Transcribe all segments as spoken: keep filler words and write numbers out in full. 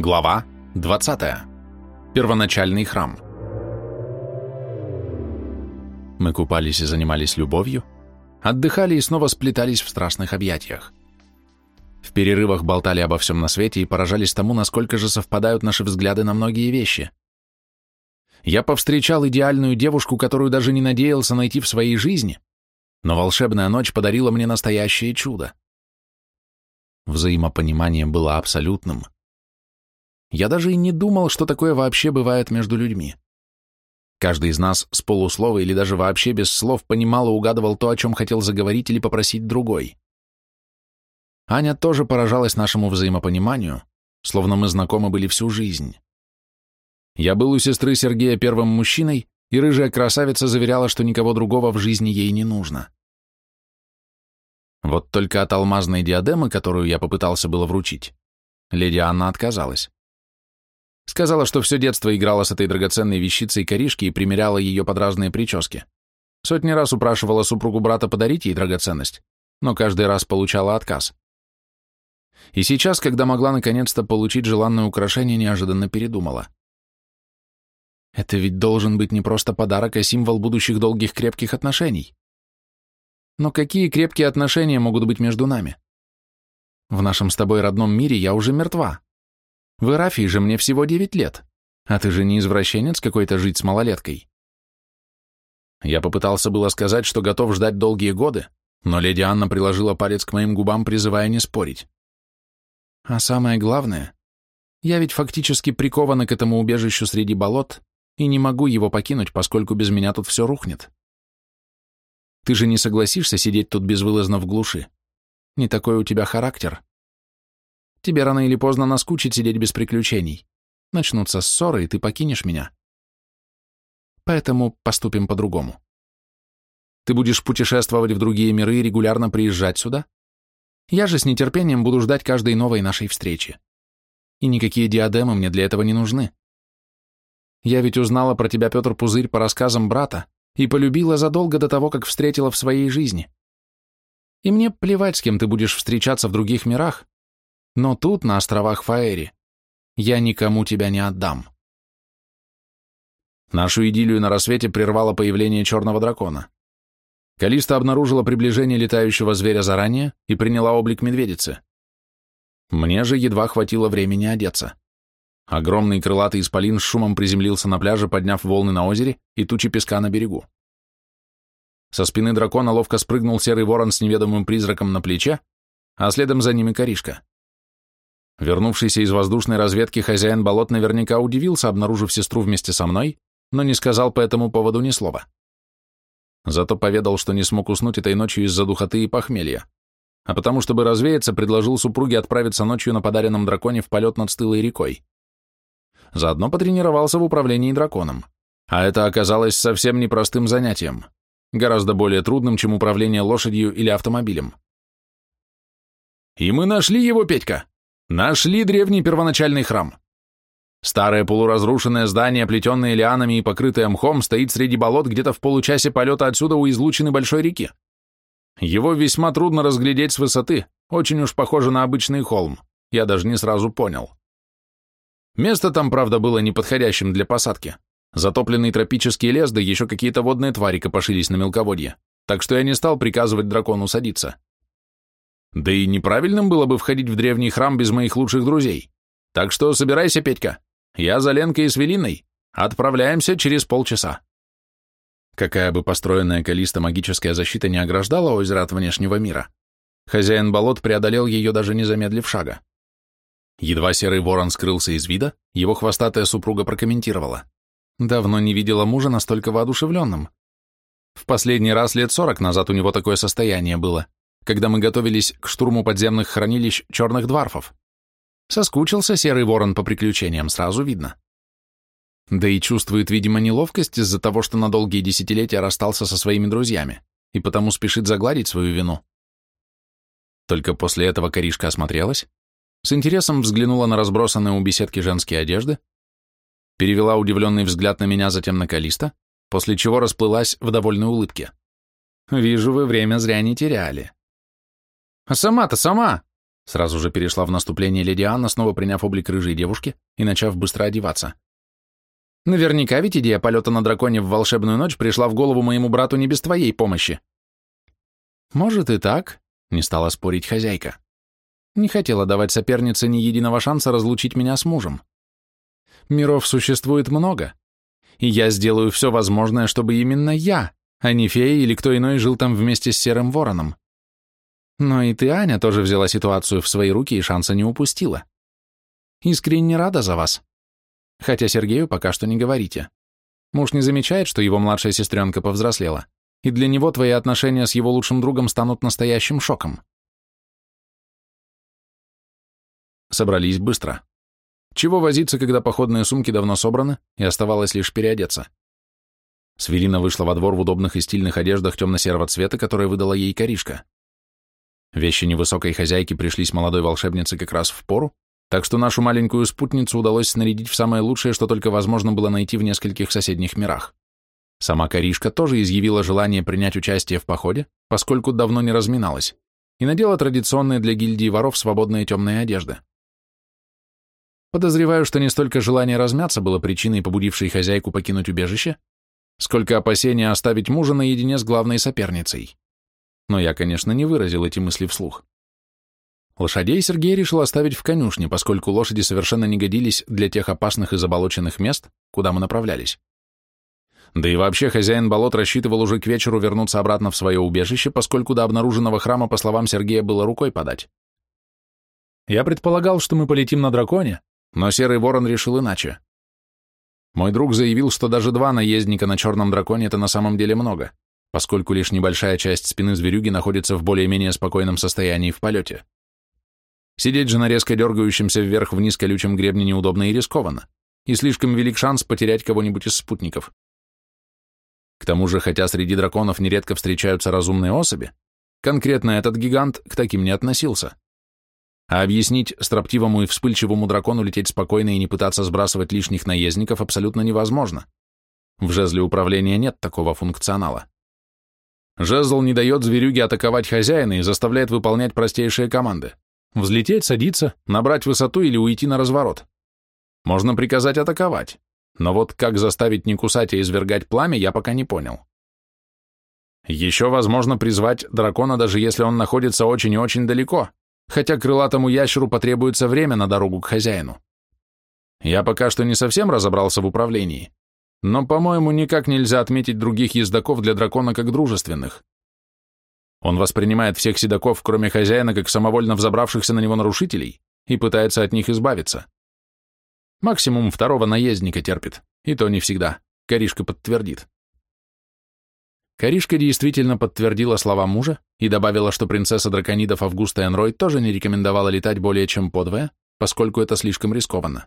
Глава двадцатая. Первоначальный храм. Мы купались и занимались любовью, отдыхали и снова сплетались в страстных объятиях. В перерывах болтали обо всем на свете и поражались тому, насколько же совпадают наши взгляды на многие вещи. Я повстречал идеальную девушку, которую даже не надеялся найти в своей жизни, но волшебная ночь подарила мне настоящее чудо. Взаимопонимание было абсолютным. Я даже и не думал, что такое вообще бывает между людьми. Каждый из нас с полуслова или даже вообще без слов понимал и угадывал то, о чем хотел заговорить или попросить другой. Аня тоже поражалась нашему взаимопониманию, словно мы знакомы были всю жизнь. Я был у сестры Сергея первым мужчиной, и рыжая красавица заверяла, что никого другого в жизни ей не нужно. Вот только от алмазной диадемы, которую я попытался было вручить, леди Анна отказалась. Сказала, что все детство играла с этой драгоценной вещицей коришки и примеряла ее под разные прически. Сотни раз упрашивала супругу брата подарить ей драгоценность, но каждый раз получала отказ. И сейчас, когда могла наконец-то получить желанное украшение, неожиданно передумала. Это ведь должен быть не просто подарок, а символ будущих долгих крепких отношений. Но какие крепкие отношения могут быть между нами? В нашем с тобой родном мире я уже мертва. В Ирафии же мне всего девять лет, а ты же не извращенец какой-то жить с малолеткой. Я попытался было сказать, что готов ждать долгие годы, но леди Анна приложила палец к моим губам, призывая не спорить. А самое главное, я ведь фактически прикована к этому убежищу среди болот и не могу его покинуть, поскольку без меня тут все рухнет. Ты же не согласишься сидеть тут безвылазно в глуши? Не такой у тебя характер. Тебе рано или поздно наскучит сидеть без приключений. Начнутся ссоры, и ты покинешь меня. Поэтому поступим по-другому. Ты будешь путешествовать в другие миры и регулярно приезжать сюда. Я же с нетерпением буду ждать каждой новой нашей встречи. И никакие диадемы мне для этого не нужны. Я ведь узнала про тебя, Петр Пузырь, по рассказам брата и полюбила задолго до того, как встретила в своей жизни. И мне плевать, с кем ты будешь встречаться в других мирах, но тут, на островах Фаэри, я никому тебя не отдам. Нашу идиллию на рассвете прервало появление черного дракона. Калиста обнаружила приближение летающего зверя заранее и приняла облик медведицы. Мне же едва хватило времени одеться. Огромный крылатый исполин с шумом приземлился на пляже, подняв волны на озере и тучи песка на берегу. Со спины дракона ловко спрыгнул серый ворон с неведомым призраком на плече, а следом за ними коришка. Вернувшийся из воздушной разведки хозяин болот наверняка удивился, обнаружив сестру вместе со мной, но не сказал по этому поводу ни слова. Зато поведал, что не смог уснуть этой ночью из-за духоты и похмелья, а потому, чтобы развеяться, предложил супруге отправиться ночью на подаренном драконе в полет над стылой рекой. Заодно потренировался в управлении драконом, а это оказалось совсем непростым занятием, гораздо более трудным, чем управление лошадью или автомобилем. «И мы нашли его, Петька! Нашли древний первоначальный храм! Старое полуразрушенное здание, плетенное лианами и покрытое мхом, стоит среди болот где-то в получасе полета отсюда у излучины большой реки. Его весьма трудно разглядеть с высоты, очень уж похоже на обычный холм, я даже не сразу понял. Место там, правда, было неподходящим для посадки. Затопленный тропический лес, да еще какие-то водные твари копошились на мелководье, так что я не стал приказывать дракону садиться. Да и неправильным было бы входить в древний храм без моих лучших друзей. Так что собирайся, Петька. Я за Ленкой и с Велиной. Отправляемся через полчаса. Какая бы построенная Калиста магическая защита не ограждала озеро от внешнего мира, хозяин болот преодолел ее, даже не замедлив шага. Едва серый ворон скрылся из вида, его хвостатая супруга прокомментировала. Давно не видела мужа настолько воодушевленным. В последний раз лет сорок назад у него такое состояние было, когда мы готовились к штурму подземных хранилищ черных дварфов. Соскучился серый ворон по приключениям, сразу видно. Да и чувствует, видимо, неловкость из-за того, что на долгие десятилетия расстался со своими друзьями, и потому спешит загладить свою вину. Только после этого коришка осмотрелась, с интересом взглянула на разбросанные у беседки женские одежды, перевела удивленный взгляд на меня, затем на Калиста, после чего расплылась в довольной улыбке. «Вижу, вы время зря не теряли». «А сама-то сама!» Сразу же перешла в наступление леди Анна, снова приняв облик рыжей девушки и начав быстро одеваться. Наверняка ведь идея полета на драконе в волшебную ночь пришла в голову моему брату не без твоей помощи. Может и так, не стала спорить хозяйка. Не хотела давать сопернице ни единого шанса разлучить меня с мужем. Миров существует много, и я сделаю все возможное, чтобы именно я, а не фея или кто иной жил там вместе с Серым Вороном. Но и ты, Аня, тоже взяла ситуацию в свои руки и шанса не упустила. Искренне рада за вас. Хотя Сергею пока что не говорите. Муж не замечает, что его младшая сестренка повзрослела, и для него твои отношения с его лучшим другом станут настоящим шоком. Собрались быстро. Чего возиться, когда походные сумки давно собраны, и оставалось лишь переодеться. Свирина вышла во двор в удобных и стильных одеждах темно-серого цвета, которые выдала ей Каришка. Вещи невысокой хозяйки пришлись молодой волшебнице как раз в пору, так что нашу маленькую спутницу удалось снарядить в самое лучшее, что только возможно было найти в нескольких соседних мирах. Сама Каришка тоже изъявила желание принять участие в походе, поскольку давно не разминалась, и надела традиционные для гильдии воров свободные темные одежды. Подозреваю, что не столько желание размяться было причиной, побудившей хозяйку покинуть убежище, сколько опасения оставить мужа наедине с главной соперницей. Но я, конечно, не выразил эти мысли вслух. Лошадей Сергей решил оставить в конюшне, поскольку лошади совершенно не годились для тех опасных и заболоченных мест, куда мы направлялись. Да и вообще хозяин болот рассчитывал уже к вечеру вернуться обратно в свое убежище, поскольку до обнаруженного храма, по словам Сергея, было рукой подать. Я предполагал, что мы полетим на драконе, но Серый Ворон решил иначе. Мой друг заявил, что даже два наездника на черном драконе — это на самом деле много, поскольку лишь небольшая часть спины зверюги находится в более-менее спокойном состоянии в полете. Сидеть же на резко дергающемся вверх-вниз колючем гребне неудобно и рискованно, и слишком велик шанс потерять кого-нибудь из спутников. К тому же, хотя среди драконов нередко встречаются разумные особи, конкретно этот гигант к таким не относился. А объяснить строптивому и вспыльчивому дракону лететь спокойно и не пытаться сбрасывать лишних наездников абсолютно невозможно. В жезле управления нет такого функционала. Жезл не дает зверюге атаковать хозяина и заставляет выполнять простейшие команды. Взлететь, садиться, набрать высоту или уйти на разворот. Можно приказать атаковать, но вот как заставить не кусать и извергать пламя, я пока не понял. Еще возможно призвать дракона, даже если он находится очень и очень далеко, хотя крылатому ящеру потребуется время на дорогу к хозяину. Я пока что не совсем разобрался в управлении, но, по-моему, никак нельзя отметить других ездаков для дракона как дружественных. Он воспринимает всех седаков, кроме хозяина, как самовольно взобравшихся на него нарушителей, и пытается от них избавиться. Максимум второго наездника терпит, и то не всегда. Каришка подтвердит. Каришка действительно подтвердила слова мужа и добавила, что принцесса драконидов Августа Энрой тоже не рекомендовала летать более чем подвое, поскольку это слишком рискованно.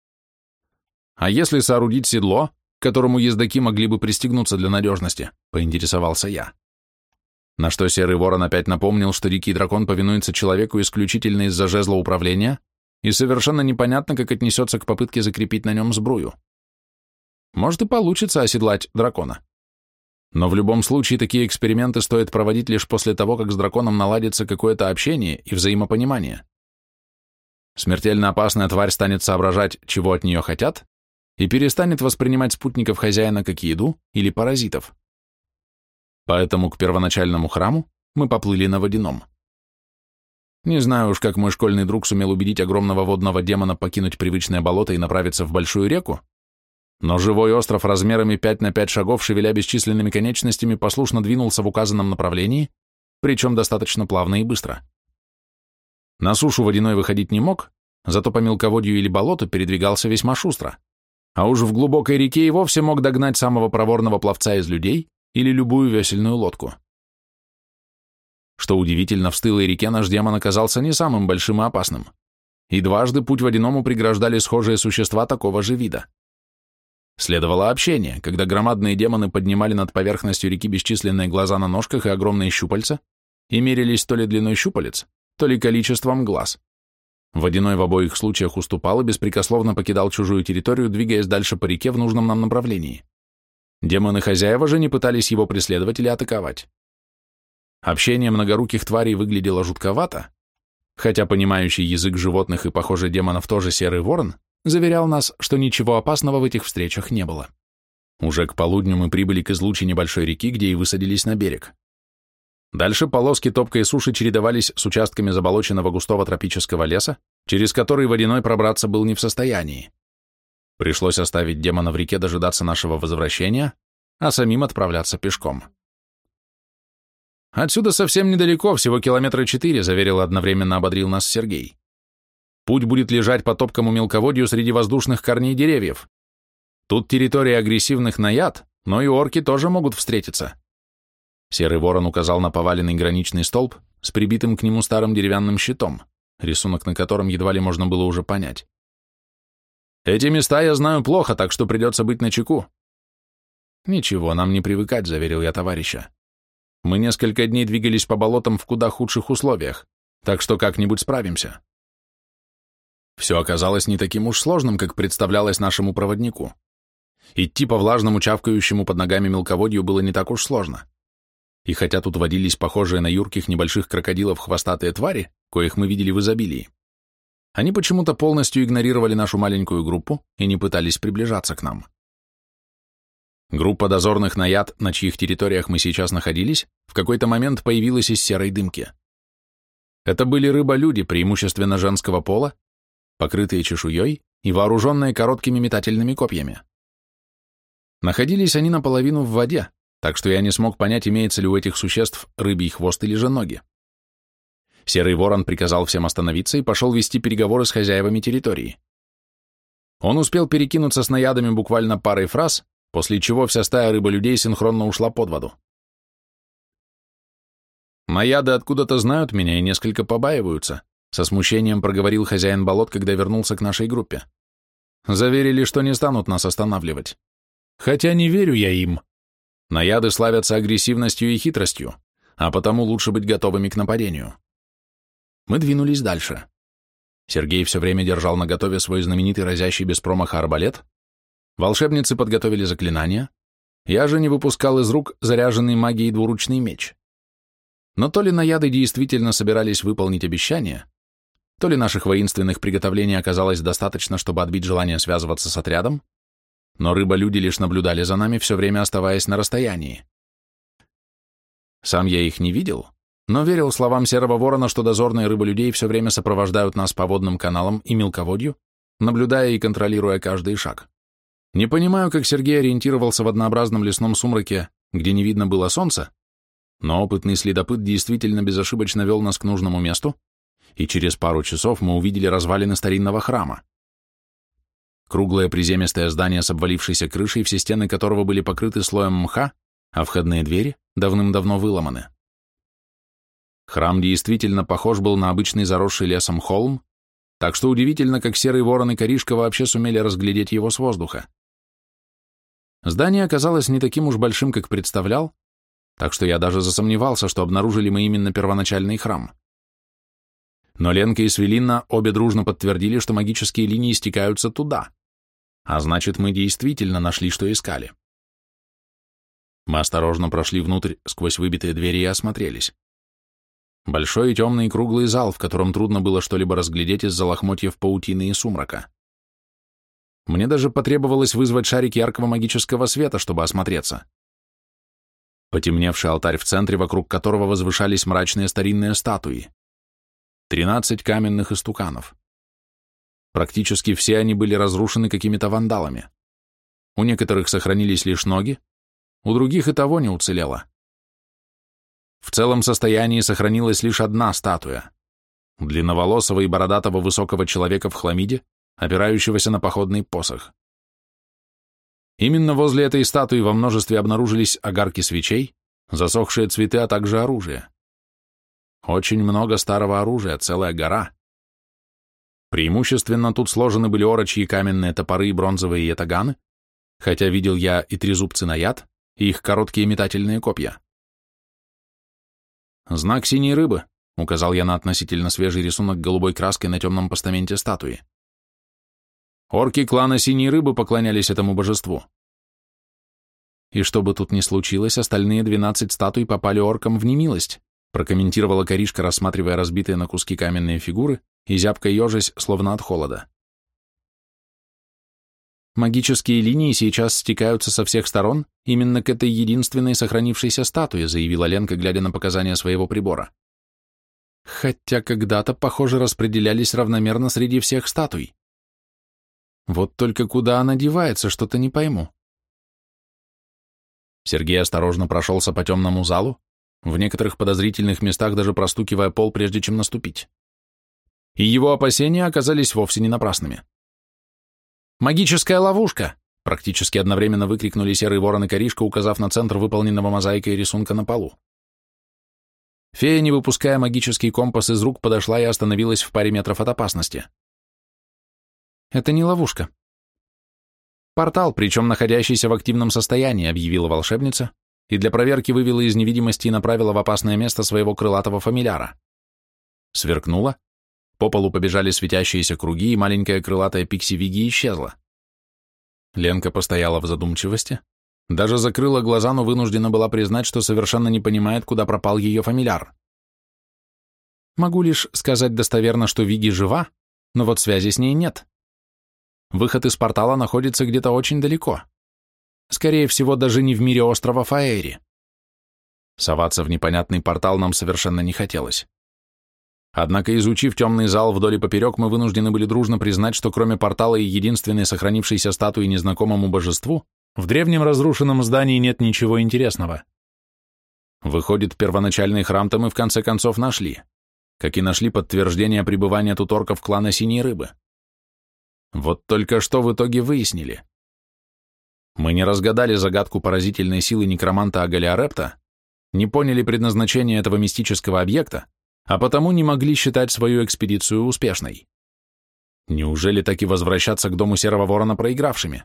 А если соорудить седло, к которому ездаки могли бы пристегнуться для надежности, поинтересовался я. На что Серый Ворон опять напомнил, что дикий дракон повинуется человеку исключительно из-за жезла управления, и совершенно непонятно, как отнесется к попытке закрепить на нем сбрую. Может и получится оседлать дракона. Но в любом случае такие эксперименты стоит проводить лишь после того, как с драконом наладится какое-то общение и взаимопонимание. Смертельно опасная тварь станет соображать, чего от нее хотят, и перестанет воспринимать спутников хозяина как еду или паразитов. Поэтому к первоначальному храму мы поплыли на водяном. Не знаю уж, как мой школьный друг сумел убедить огромного водного демона покинуть привычное болото и направиться в большую реку, но живой остров размерами пять на пять шагов, шевеля бесчисленными конечностями, послушно двинулся в указанном направлении, причем достаточно плавно и быстро. На сушу водяной выходить не мог, зато по мелководью или болоту передвигался весьма шустро, а уж в глубокой реке и вовсе мог догнать самого проворного пловца из людей или любую весельную лодку. Что удивительно, в стылой реке наш демон оказался не самым большим и опасным, и дважды путь водяному преграждали схожие существа такого же вида. Следовало общение, когда громадные демоны поднимали над поверхностью реки бесчисленные глаза на ножках и огромные щупальца и мерились то ли длиной щупалец, то ли количеством глаз. Водяной в обоих случаях уступал и беспрекословно покидал чужую территорию, двигаясь дальше по реке в нужном нам направлении. Демоны-хозяева же не пытались его преследовать или атаковать. Общение многоруких тварей выглядело жутковато, хотя понимающий язык животных и, похоже, демонов тоже серый ворон, заверял нас, что ничего опасного в этих встречах не было. Уже к полудню мы прибыли к излучине большой реки, где и высадились на берег. Дальше полоски топкой суши чередовались с участками заболоченного густого тропического леса, через который водяной пробраться был не в состоянии. Пришлось оставить демона в реке дожидаться нашего возвращения, а самим отправляться пешком. «Отсюда совсем недалеко, всего километра четыре», — заверил одновременно ободрил нас Сергей. «Путь будет лежать по топкому мелководью среди воздушных корней деревьев. Тут территория агрессивных наяд, но и орки тоже могут встретиться». Серый ворон указал на поваленный граничный столб с прибитым к нему старым деревянным щитом, рисунок на котором едва ли можно было уже понять. «Эти места я знаю плохо, так что придется быть начеку». «Ничего, нам не привыкать», — заверил я товарища. «Мы несколько дней двигались по болотам в куда худших условиях, так что как-нибудь справимся». Все оказалось не таким уж сложным, как представлялось нашему проводнику. Идти по влажному, чавкающему под ногами мелководью было не так уж сложно. И хотя тут водились похожие на юрких небольших крокодилов хвостатые твари, коих мы видели в изобилии, они почему-то полностью игнорировали нашу маленькую группу и не пытались приближаться к нам. Группа дозорных наяд, на чьих территориях мы сейчас находились, в какой-то момент появилась из серой дымки. Это были рыболюди, преимущественно женского пола, покрытые чешуей и вооруженные короткими метательными копьями. Находились они наполовину в воде, так что я не смог понять, имеется ли у этих существ рыбий хвост или же ноги. Серый ворон приказал всем остановиться и пошел вести переговоры с хозяевами территории. Он успел перекинуться с наядами буквально парой фраз, после чего вся стая рыболюдей синхронно ушла под воду. «Наяды откуда-то знают меня и несколько побаиваются», со смущением проговорил хозяин болот, когда вернулся к нашей группе. «Заверили, что не станут нас останавливать. Хотя не верю я им. Наяды славятся агрессивностью и хитростью, а потому лучше быть готовыми к нападению». Мы двинулись дальше. Сергей все время держал наготове свой знаменитый разящий без промаха арбалет, волшебницы подготовили заклинания, я же не выпускал из рук заряженный магией двуручный меч. Но то ли наяды действительно собирались выполнить обещание, то ли наших воинственных приготовлений оказалось достаточно, чтобы отбить желание связываться с отрядом, но рыболюди лишь наблюдали за нами, все время оставаясь на расстоянии. Сам я их не видел, но верил словам Серого Ворона, что дозорные рыболюдей все время сопровождают нас по водным каналам и мелководью, наблюдая и контролируя каждый шаг. Не понимаю, как Сергей ориентировался в однообразном лесном сумраке, где не видно было солнца, но опытный следопыт действительно безошибочно вел нас к нужному месту, и через пару часов мы увидели развалины старинного храма. Круглое приземистое здание с обвалившейся крышей, все стены которого были покрыты слоем мха, а входные двери давным-давно выломаны. Храм действительно похож был на обычный заросший лесом холм, так что удивительно, как Серый Ворон и Коришка вообще сумели разглядеть его с воздуха. Здание оказалось не таким уж большим, как представлял, так что я даже засомневался, что обнаружили мы именно первоначальный храм. Но Ленка и Свелинна обе дружно подтвердили, что магические линии стекаются туда, а значит, мы действительно нашли, что искали. Мы осторожно прошли внутрь сквозь выбитые двери и осмотрелись. Большой и темный круглый зал, в котором трудно было что-либо разглядеть из-за лохмотьев паутины и сумрака. Мне даже потребовалось вызвать шарик яркого магического света, чтобы осмотреться. Потемневший алтарь в центре, вокруг которого возвышались мрачные старинные статуи. Тринадцать каменных истуканов. Практически все они были разрушены какими-то вандалами. У некоторых сохранились лишь ноги, у других и того не уцелело. В целом состоянии сохранилась лишь одна статуя — длинноволосого и бородатого высокого человека в хламиде, опирающегося на походный посох. Именно возле этой статуи во множестве обнаружились огарки свечей, засохшие цветы, а также оружие. Очень много старого оружия, целая гора. Преимущественно тут сложены были орочьи каменные топоры и бронзовые ятаганы, хотя видел я и трезубцы наяд, и их короткие метательные копья. «Знак синей рыбы», — указал я на относительно свежий рисунок голубой краской на темном постаменте статуи. Орки клана Синей Рыбы поклонялись этому божеству. И что бы тут ни случилось, остальные двенадцать статуй попали оркам в немилость, прокомментировала Каришка, рассматривая разбитые на куски каменные фигуры и зябко ежась, словно от холода. «Магические линии сейчас стекаются со всех сторон именно к этой единственной сохранившейся статуе», заявила Ленка, глядя на показания своего прибора. «Хотя когда-то, похоже, распределялись равномерно среди всех статуй. Вот только куда она девается, что-то не пойму». Сергей осторожно прошелся по темному залу, в некоторых подозрительных местах даже простукивая пол, прежде чем наступить. И его опасения оказались вовсе не напрасными. «Магическая ловушка!» — практически одновременно выкрикнули Серый Ворон и Каришка, указав на центр выполненного мозаикой рисунка на полу. Фея, не выпуская магический компас из рук, подошла и остановилась в паре метров от опасности. «Это не ловушка. Портал, причем находящийся в активном состоянии», — объявила волшебница, и для проверки вывела из невидимости и направила в опасное место своего крылатого фамильяра. Сверкнула. По полу побежали светящиеся круги, и маленькая крылатая пикси-виги исчезла. Ленка постояла в задумчивости, даже закрыла глаза, но вынуждена была признать, что совершенно не понимает, куда пропал ее фамильяр. «Могу лишь сказать достоверно, что Виги жива, но вот связи с ней нет. Выход из портала находится где-то очень далеко. Скорее всего, даже не в мире острова Фаэри. Соваться в непонятный портал нам совершенно не хотелось. Однако, изучив темный зал вдоль и поперек, мы вынуждены были дружно признать, что кроме портала и единственной сохранившейся статуи незнакомому божеству, в древнем разрушенном здании нет ничего интересного. Выходит, первоначальный храм-то мы в конце концов нашли, как и нашли подтверждение пребывания тут орков клана Синей Рыбы. Вот только что в итоге выяснили. Мы не разгадали загадку поразительной силы некроманта Агалиарепта, не поняли предназначение этого мистического объекта, а потому не могли считать свою экспедицию успешной. Неужели так и возвращаться к дому Серого Ворона проигравшими?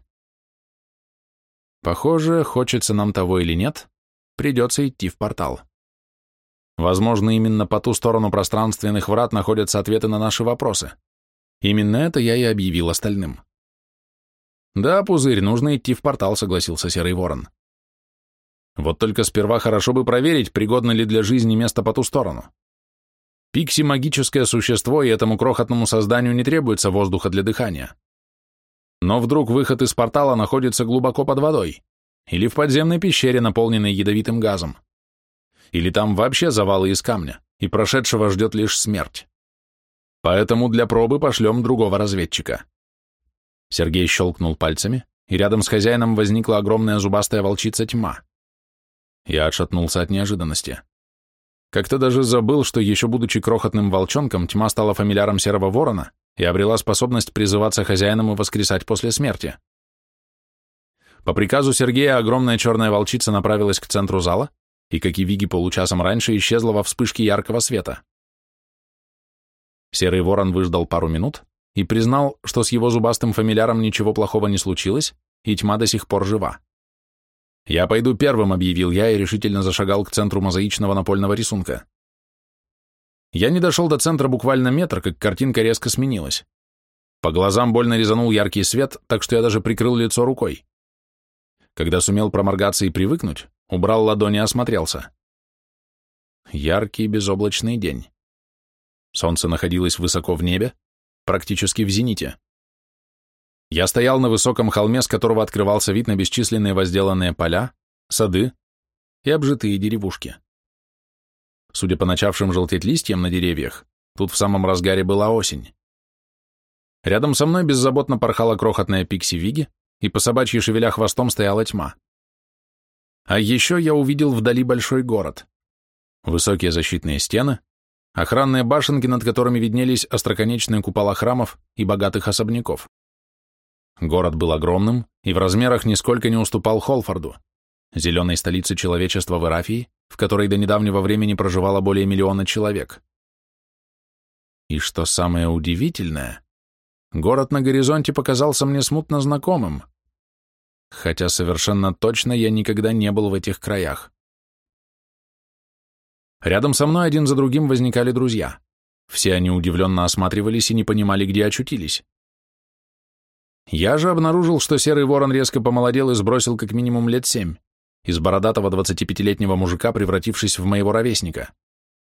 Похоже, хочется нам того или нет, придется идти в портал. Возможно, именно по ту сторону пространственных врат находятся ответы на наши вопросы. Именно это я и объявил остальным. «Да, Пузырь, нужно идти в портал», — согласился Серый Ворон. «Вот только сперва хорошо бы проверить, пригодно ли для жизни место по ту сторону. Пикси — магическое существо, и этому крохотному созданию не требуется воздуха для дыхания. Но вдруг выход из портала находится глубоко под водой, или в подземной пещере, наполненной ядовитым газом, или там вообще завалы из камня, и прошедшего ждет лишь смерть. Поэтому для пробы пошлем другого разведчика». Сергей щелкнул пальцами, и рядом с хозяином возникла огромная зубастая волчица Тьма. Я отшатнулся от неожиданности. Как-то даже забыл, что еще будучи крохотным волчонком, Тьма стала фамильяром Серого Ворона и обрела способность призываться хозяином и воскресать после смерти. По приказу Сергея огромная черная волчица направилась к центру зала и, как и Виги получасом раньше, исчезла во вспышке яркого света. Серый Ворон выждал пару минут и признал, что с его зубастым фамильяром ничего плохого не случилось, и Тьма до сих пор жива. «Я пойду первым», — объявил я и решительно зашагал к центру мозаичного напольного рисунка. Я не дошел до центра буквально метр, как картинка резко сменилась. По глазам больно резанул яркий свет, так что я даже прикрыл лицо рукой. Когда сумел проморгаться и привыкнуть, убрал ладони и осмотрелся. Яркий безоблачный день. Солнце находилось высоко в небе, практически в зените. Я стоял на высоком холме, с которого открывался вид на бесчисленные возделанные поля, сады и обжитые деревушки. Судя по начавшим желтеть листьям на деревьях, тут в самом разгаре была осень. Рядом со мной беззаботно порхала крохотная пикси-виги, и по собачьей шевеля хвостом стояла Тьма. А еще я увидел вдали большой город. Высокие защитные стены, охранные башенки, над которыми виднелись остроконечные купола храмов и богатых особняков. Город был огромным и в размерах нисколько не уступал Холфорду, зеленой столице человечества в Эрафии, в которой до недавнего времени проживало более миллиона человек. И что самое удивительное, город на горизонте показался мне смутно знакомым, хотя совершенно точно я никогда не был в этих краях. Рядом со мной один за другим возникали друзья. Все они удивленно осматривались и не понимали, где очутились. Я же обнаружил, что Серый Ворон резко помолодел и сбросил как минимум лет семь, из бородатого двадцатипятилетнего мужика, превратившись в моего ровесника.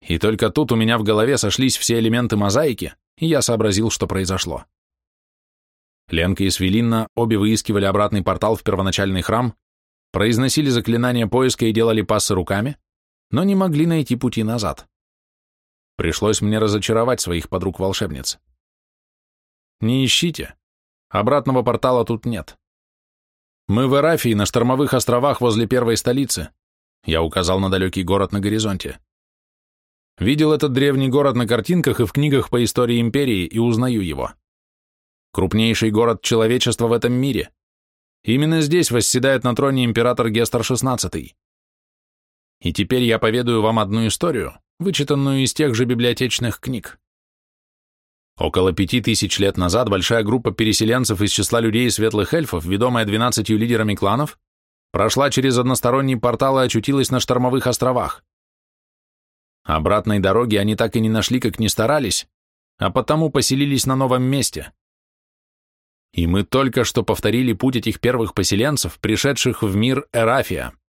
И только тут у меня в голове сошлись все элементы мозаики, и я сообразил, что произошло. Ленка и Свелинна обе выискивали обратный портал в первоначальный храм, произносили заклинания поиска и делали пассы руками, но не могли найти пути назад. Пришлось мне разочаровать своих подруг-волшебниц. Не ищите. Обратного портала тут нет. Мы в Эрафии, на штормовых островах возле первой столицы. Я указал на далекий город на горизонте. Видел этот древний город на картинках и в книгах по истории империи и узнаю его. Крупнейший город человечества в этом мире. Именно здесь восседает на троне император Гестер шестнадцатый. И теперь я поведаю вам одну историю, вычитанную из тех же библиотечных книг. Около пяти тысяч лет назад большая группа переселенцев из числа людей и светлых эльфов, ведомая двенадцатью лидерами кланов, прошла через односторонний портал и очутилась на штормовых островах. Обратной дороги они так и не нашли, как ни старались, а потому поселились на новом месте. И мы только что повторили путь этих первых поселенцев, пришедших в мир Эрафия.